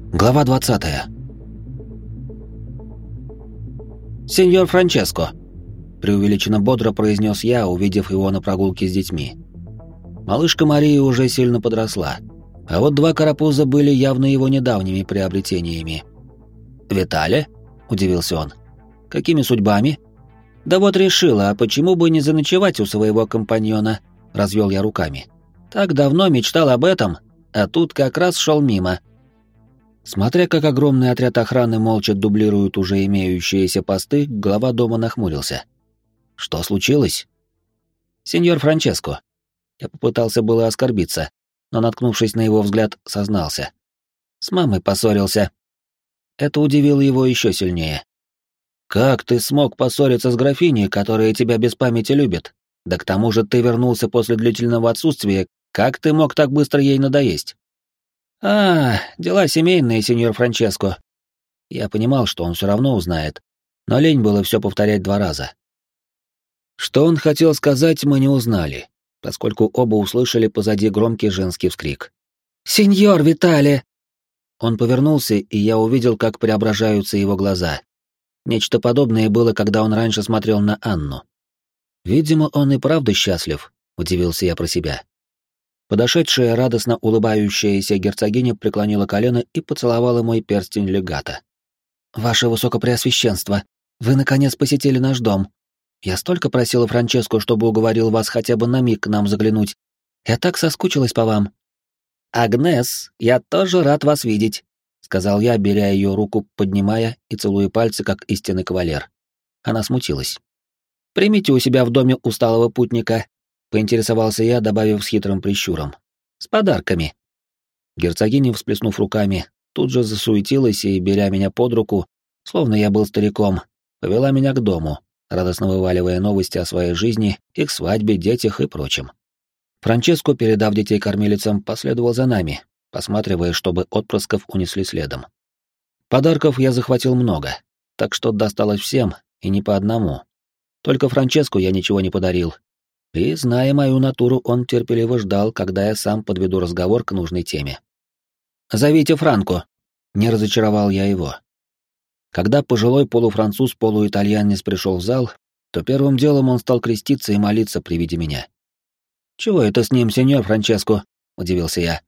Глава 20. «Сеньор Франческо», — преувеличенно бодро произнес я, увидев его на прогулке с детьми. Малышка Мария уже сильно подросла, а вот два карапуза были явно его недавними приобретениями. «Витале?» — удивился он. «Какими судьбами?» «Да вот решила, а почему бы не заночевать у своего компаньона?» — развел я руками. «Так давно мечтал об этом, а тут как раз шел мимо». Смотря как огромный отряд охраны молча дублирует уже имеющиеся посты, глава дома нахмурился. «Что случилось?» «Сеньор Франческо». Я попытался было оскорбиться, но, наткнувшись на его взгляд, сознался. «С мамой поссорился». Это удивило его еще сильнее. «Как ты смог поссориться с графиней, которая тебя без памяти любит? Да к тому же ты вернулся после длительного отсутствия, как ты мог так быстро ей надоесть?» Дела семейные, сеньор Франческо». Я понимал, что он все равно узнает, но лень было все повторять два раза. Что он хотел сказать, мы не узнали, поскольку оба услышали позади громкий женский вскрик. «Сеньор Витале!» Он повернулся, и я увидел, как преображаются его глаза. Нечто подобное было, когда он раньше смотрел на Анну. «Видимо, он и правда счастлив», — удивился я про себя. Подошедшая, радостно улыбающаяся герцогиня преклонила колено и поцеловала мой перстень легата. «Ваше Высокопреосвященство, вы наконец посетили наш дом. Я столько просила Франческо, чтобы уговорил вас хотя бы на миг к нам заглянуть. Я так соскучилась по вам». «Агнес, я тоже рад вас видеть», — сказал я, беря ее руку, поднимая и целуя пальцы, как истинный кавалер. Она смутилась. «Примите у себя в доме усталого путника», — поинтересовался я, добавив с хитрым прищуром. «С подарками». Герцогиня, всплеснув руками, тут же засуетилась и, беря меня под руку, словно я был стариком, повела меня к дому, радостно вываливая новости о своей жизни, их свадьбе, детях и прочем. Франческо, передав детей кормилицам, последовал за нами, посматривая, чтобы отпрысков унесли следом. Подарков я захватил много, так что досталось всем, и не по одному. Только Франческо я ничего не подарил. И, зная мою натуру, он терпеливо ждал, когда я сам подведу разговор к нужной теме. «Зовите Франко», — не разочаровал я его. Когда пожилой полуфранцуз-полуитальянец пришел в зал, то первым делом он стал креститься и молиться при виде меня. «Чего это с ним, сеньор Франческо?» — удивился я.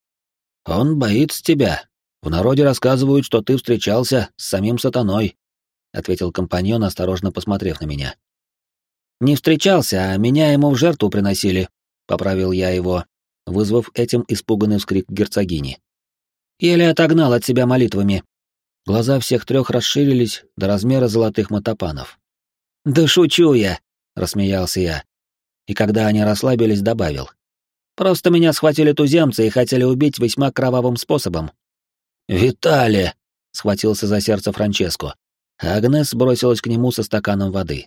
«Он боится тебя. В народе рассказывают, что ты встречался с самим сатаной», — ответил компаньон, осторожно посмотрев на меня. «Не встречался, а меня ему в жертву приносили», — поправил я его, вызвав этим испуганный вскрик герцогини. Еле отогнал от себя молитвами. Глаза всех трех расширились до размера золотых мотопанов. «Да шучу я», — рассмеялся я. И когда они расслабились, добавил. «Просто меня схватили туземцы и хотели убить весьма кровавым способом». «Витале!» — схватился за сердце Франческо, а Агнес бросилась к нему со стаканом воды.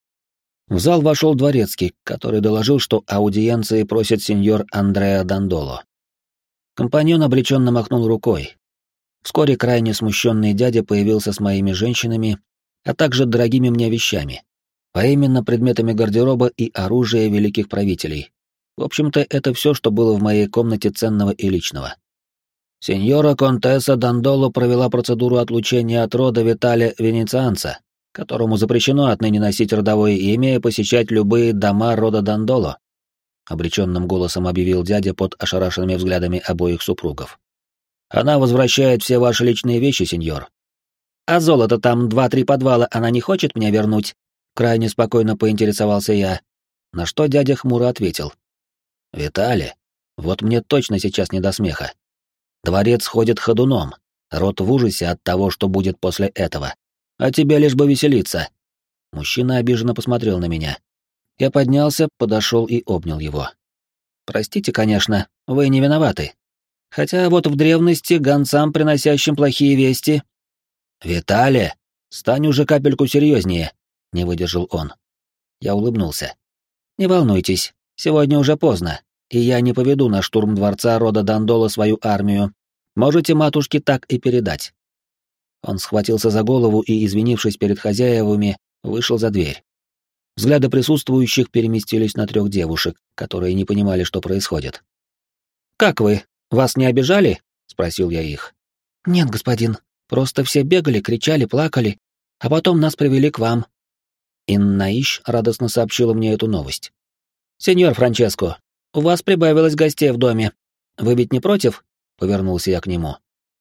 В зал вошел дворецкий, который доложил, что аудиенции просит сеньор Андреа Дандоло. Компаньон обреченно махнул рукой. Вскоре крайне смущенный дядя появился с моими женщинами, а также дорогими мне вещами, а именно предметами гардероба и оружия великих правителей. В общем-то, это все, что было в моей комнате ценного и личного. Сеньора Контесса Дандоло провела процедуру отлучения от рода Витале Венецианца, которому запрещено отныне носить родовое имя и посещать любые дома рода Дандоло, обреченным голосом объявил дядя под ошарашенными взглядами обоих супругов. Она возвращает все ваши личные вещи, сеньор. А золото там 2-3 подвала она не хочет мне вернуть? Крайне спокойно поинтересовался я, на что дядя хмуро ответил. Виталий, вот мне точно сейчас не до смеха. Дворец ходит ходуном, род в ужасе от того, что будет после этого. А тебе лишь бы веселиться. Мужчина обиженно посмотрел на меня. Я поднялся, подошел и обнял его. Простите, конечно, вы не виноваты. Хотя вот в древности гонцам, приносящим плохие вести... «Виталий, стань уже капельку серьезнее», — не выдержал он. Я улыбнулся. «Не волнуйтесь, сегодня уже поздно, и я не поведу на штурм дворца рода Дандоло свою армию. Можете матушке так и передать». Он схватился за голову и, извинившись перед хозяевами, вышел за дверь. Взгляды присутствующих переместились на 3 девушек, которые не понимали, что происходит. «Как вы? Вас не обижали?» — спросил я их. «Нет, господин, просто все бегали, кричали, плакали, а потом нас привели к вам». Иннаиш радостно сообщила мне эту новость. «Сеньор Франческо, у вас прибавилось гостей в доме. Вы ведь не против?» — повернулся я к нему.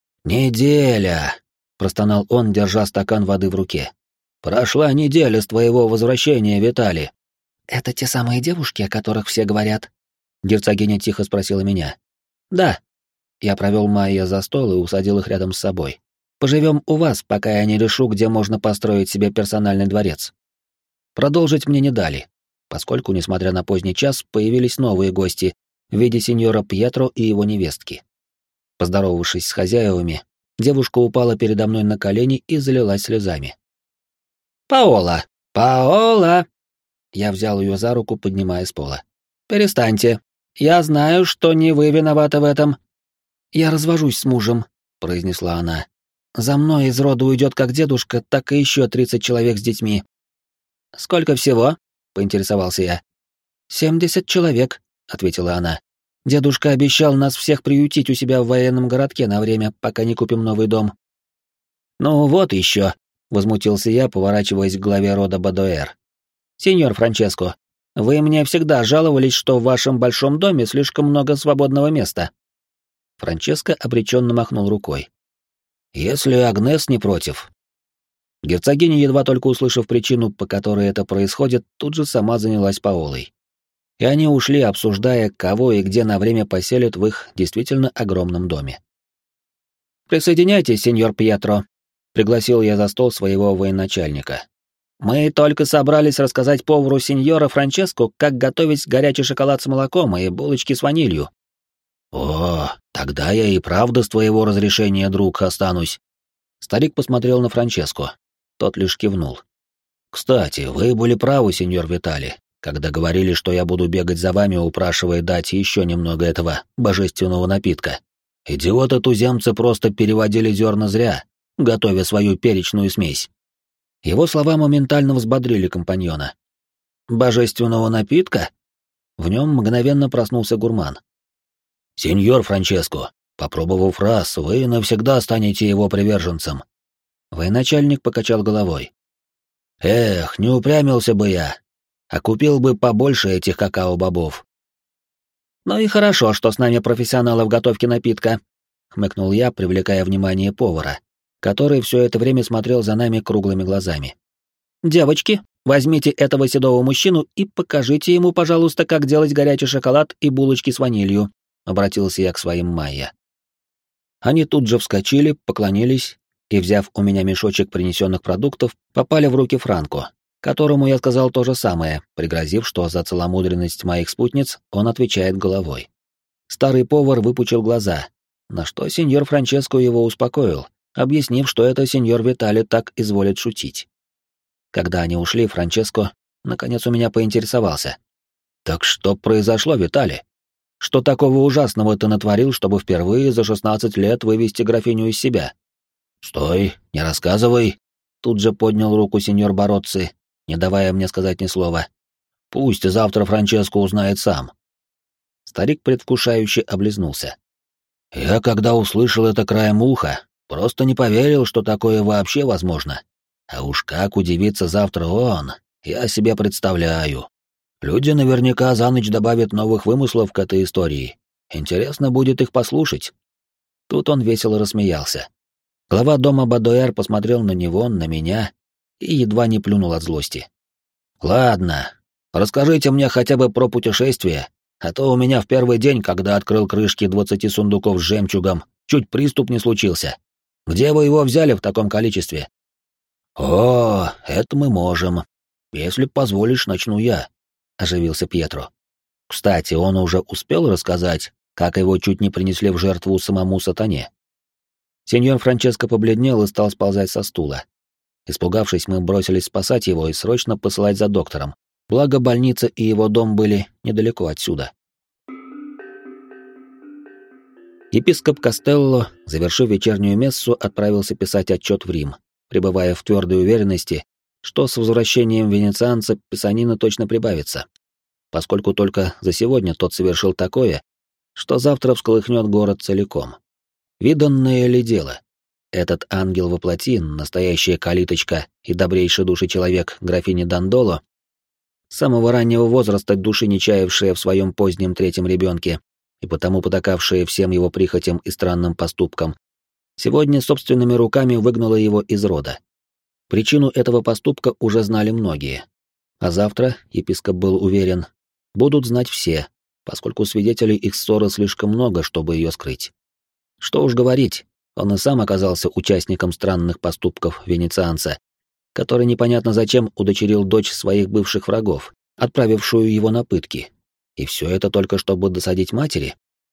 «Неделя!» — простонал он, держа стакан воды в руке. «Прошла неделя с твоего возвращения, Виталий». «Это те самые девушки, о которых все говорят?» Герцогиня тихо спросила меня. «Да». Я провел Майя за стол и усадил их рядом с собой. «Поживем у вас, пока я не решу, где можно построить себе персональный дворец». Продолжить мне не дали, поскольку, несмотря на поздний час, появились новые гости в виде сеньора Пьетро и его невестки. Поздоровавшись с хозяевами, девушка упала передо мной на колени и залилась слезами. «Паола! Паола!» Я взял ее за руку, поднимая с пола. «Перестаньте. Я знаю, что не вы виноваты в этом». «Я развожусь с мужем», — произнесла она. «За мной из рода уйдет как дедушка, так и еще 30 человек с детьми». «Сколько всего?» — поинтересовался я. 70 человек», — ответила она. «Дедушка обещал нас всех приютить у себя в военном городке на время, пока не купим новый дом». «Ну вот еще», — возмутился я, поворачиваясь к главе рода Бадоэр. «Сеньор Франческо, вы мне всегда жаловались, что в вашем большом доме слишком много свободного места». Франческо обреченно махнул рукой. «Если Агнес не против». Герцогиня, едва только услышав причину, по которой это происходит, тут же сама занялась Паолой. И они ушли, обсуждая, кого и где на время поселят в их действительно огромном доме. «Присоединяйтесь, сеньор Пьетро», — пригласил я за стол своего военачальника. «Мы только собрались рассказать повару сеньора Франческо, как готовить горячий шоколад с молоком и булочки с ванилью». «О, тогда я и правда с твоего разрешения, друг, останусь». Старик посмотрел на Франческо. Тот лишь кивнул. «Кстати, вы были правы, сеньор Витали, когда говорили, что я буду бегать за вами, упрашивая дать еще немного этого божественного напитка. Идиоты-туземцы просто переводили зерна зря, готовя свою перечную смесь». Его слова моментально взбодрили компаньона. «Божественного напитка?» В нем мгновенно проснулся гурман. «Сеньор Франческо, попробовав раз, вы навсегда станете его приверженцем». Военачальник покачал головой. «Эх, не упрямился бы я, а купил бы побольше этих какао-бобов». «Ну и хорошо, что с нами профессионалы в готовке напитка», — хмыкнул я, привлекая внимание повара, который все это время смотрел за нами круглыми глазами. «Девочки, возьмите этого седого мужчину и покажите ему, пожалуйста, как делать горячий шоколад и булочки с ванилью», — обратился я к своим Майя. Они тут же вскочили, поклонились и, взяв у меня мешочек принесенных продуктов, попали в руки Франко, которому я сказал то же самое, пригрозив, что за целомудренность моих спутниц он отвечает головой. Старый повар выпучил глаза, на что сеньор Франческо его успокоил, объяснив, что это сеньор Витали так изволит шутить. Когда они ушли, Франческо, наконец, у меня поинтересовался. «Так что произошло, Витали? Что такого ужасного ты натворил, чтобы впервые за 16 лет вывести графиню из себя?» «Стой, не рассказывай!» Тут же поднял руку сеньор Бароцци, не давая мне сказать ни слова. «Пусть завтра Франческо узнает сам». Старик предвкушающе облизнулся. «Я, когда услышал это краем уха, просто не поверил, что такое вообще возможно. А уж как удивится завтра он, я себе представляю. Люди наверняка за ночь добавят новых вымыслов к этой истории. Интересно будет их послушать». Тут он весело рассмеялся. Глава дома Бадоэр посмотрел на него, на меня и едва не плюнул от злости. «Ладно, расскажите мне хотя бы про путешествие, а то у меня в первый день, когда открыл крышки 20 сундуков с жемчугом, чуть приступ не случился. Где вы его взяли в таком количестве?» «О, это мы можем. Если позволишь, начну я», — оживился Пьетро. «Кстати, он уже успел рассказать, как его чуть не принесли в жертву самому сатане?» Сеньор Франческо побледнел и стал сползать со стула. Испугавшись, мы бросились спасать его и срочно посылать за доктором. Благо, больница и его дом были недалеко отсюда. Епископ Костелло, завершив вечернюю мессу, отправился писать отчет в Рим, пребывая в твердой уверенности, что с возвращением венецианца писанина точно прибавится, поскольку только за сегодня тот совершил такое, что завтра всколыхнет город целиком. Виданное ли дело? этот ангел во плоти, настоящая калиточка и добрейший души человек графини Дандоло, с самого раннего возраста души не чаявшая в своем позднем третьем ребенке и потому потакавшая всем его прихотям и странным поступкам, сегодня собственными руками выгнала его из рода. Причину этого поступка уже знали многие. А завтра, епископ был уверен, будут знать все, поскольку свидетелей их ссоры слишком много, чтобы ее скрыть. Что уж говорить, он и сам оказался участником странных поступков венецианца, который непонятно зачем удочерил дочь своих бывших врагов, отправившую его на пытки. И все это только чтобы досадить матери?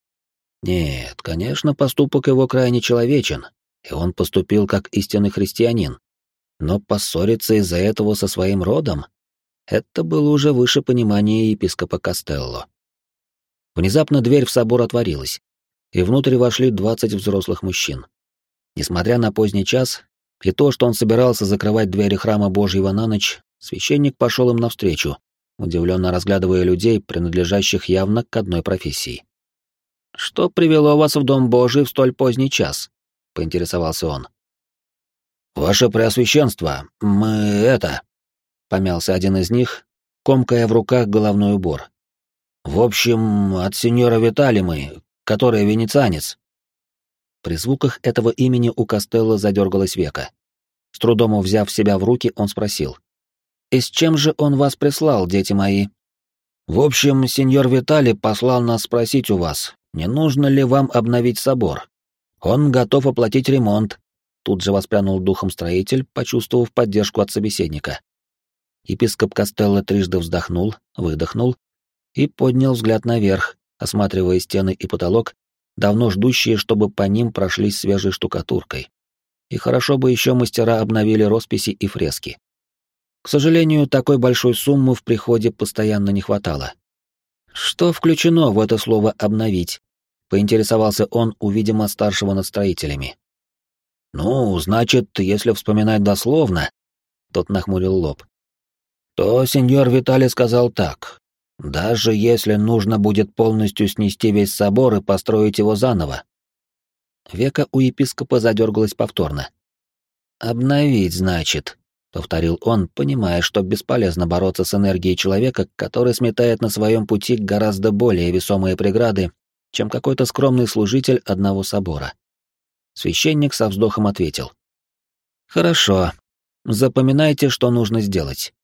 Нет, конечно, поступок его крайне человечен, и он поступил как истинный христианин. Но поссориться из-за этого со своим родом — это было уже выше понимания епископа Костелло. Внезапно дверь в собор отворилась, и внутрь вошли 20 взрослых мужчин. Несмотря на поздний час и то, что он собирался закрывать двери храма Божьего на ночь, священник пошел им навстречу, удивленно разглядывая людей, принадлежащих явно к одной профессии. «Что привело вас в Дом Божий в столь поздний час?» — поинтересовался он. «Ваше Преосвященство, мы помялся один из них, комкая в руках головной убор. «В общем, от сеньора Витали мы, который венецианец». При звуках этого имени у Костелло задергалось веко. С трудом взяв себя в руки, он спросил. «И с чем же он вас прислал, дети мои?» «В общем, сеньор Витали послал нас спросить у вас, не нужно ли вам обновить собор. Он готов оплатить ремонт». Тут же воспрянул духом строитель, почувствовав поддержку от собеседника. Епископ Костелло трижды вздохнул, выдохнул и поднял взгляд наверх, осматривая стены и потолок, давно ждущие, чтобы по ним прошлись свежей штукатуркой. И хорошо бы еще мастера обновили росписи и фрески. К сожалению, такой большой суммы в приходе постоянно не хватало. «Что включено в это слово «обновить»?» — поинтересовался он у, видимо, старшего над строителями. «Ну, значит, если вспоминать дословно», — тот нахмурил лоб, то сеньор Виталий сказал так: «Даже если нужно будет полностью снести весь собор и построить его заново». Веко у епископа задергалось повторно. «Обновить, значит», — повторил он, понимая, что бесполезно бороться с энергией человека, который сметает на своем пути гораздо более весомые преграды, чем какой-то скромный служитель одного собора. Священник со вздохом ответил. «Хорошо. Запоминайте, что нужно сделать.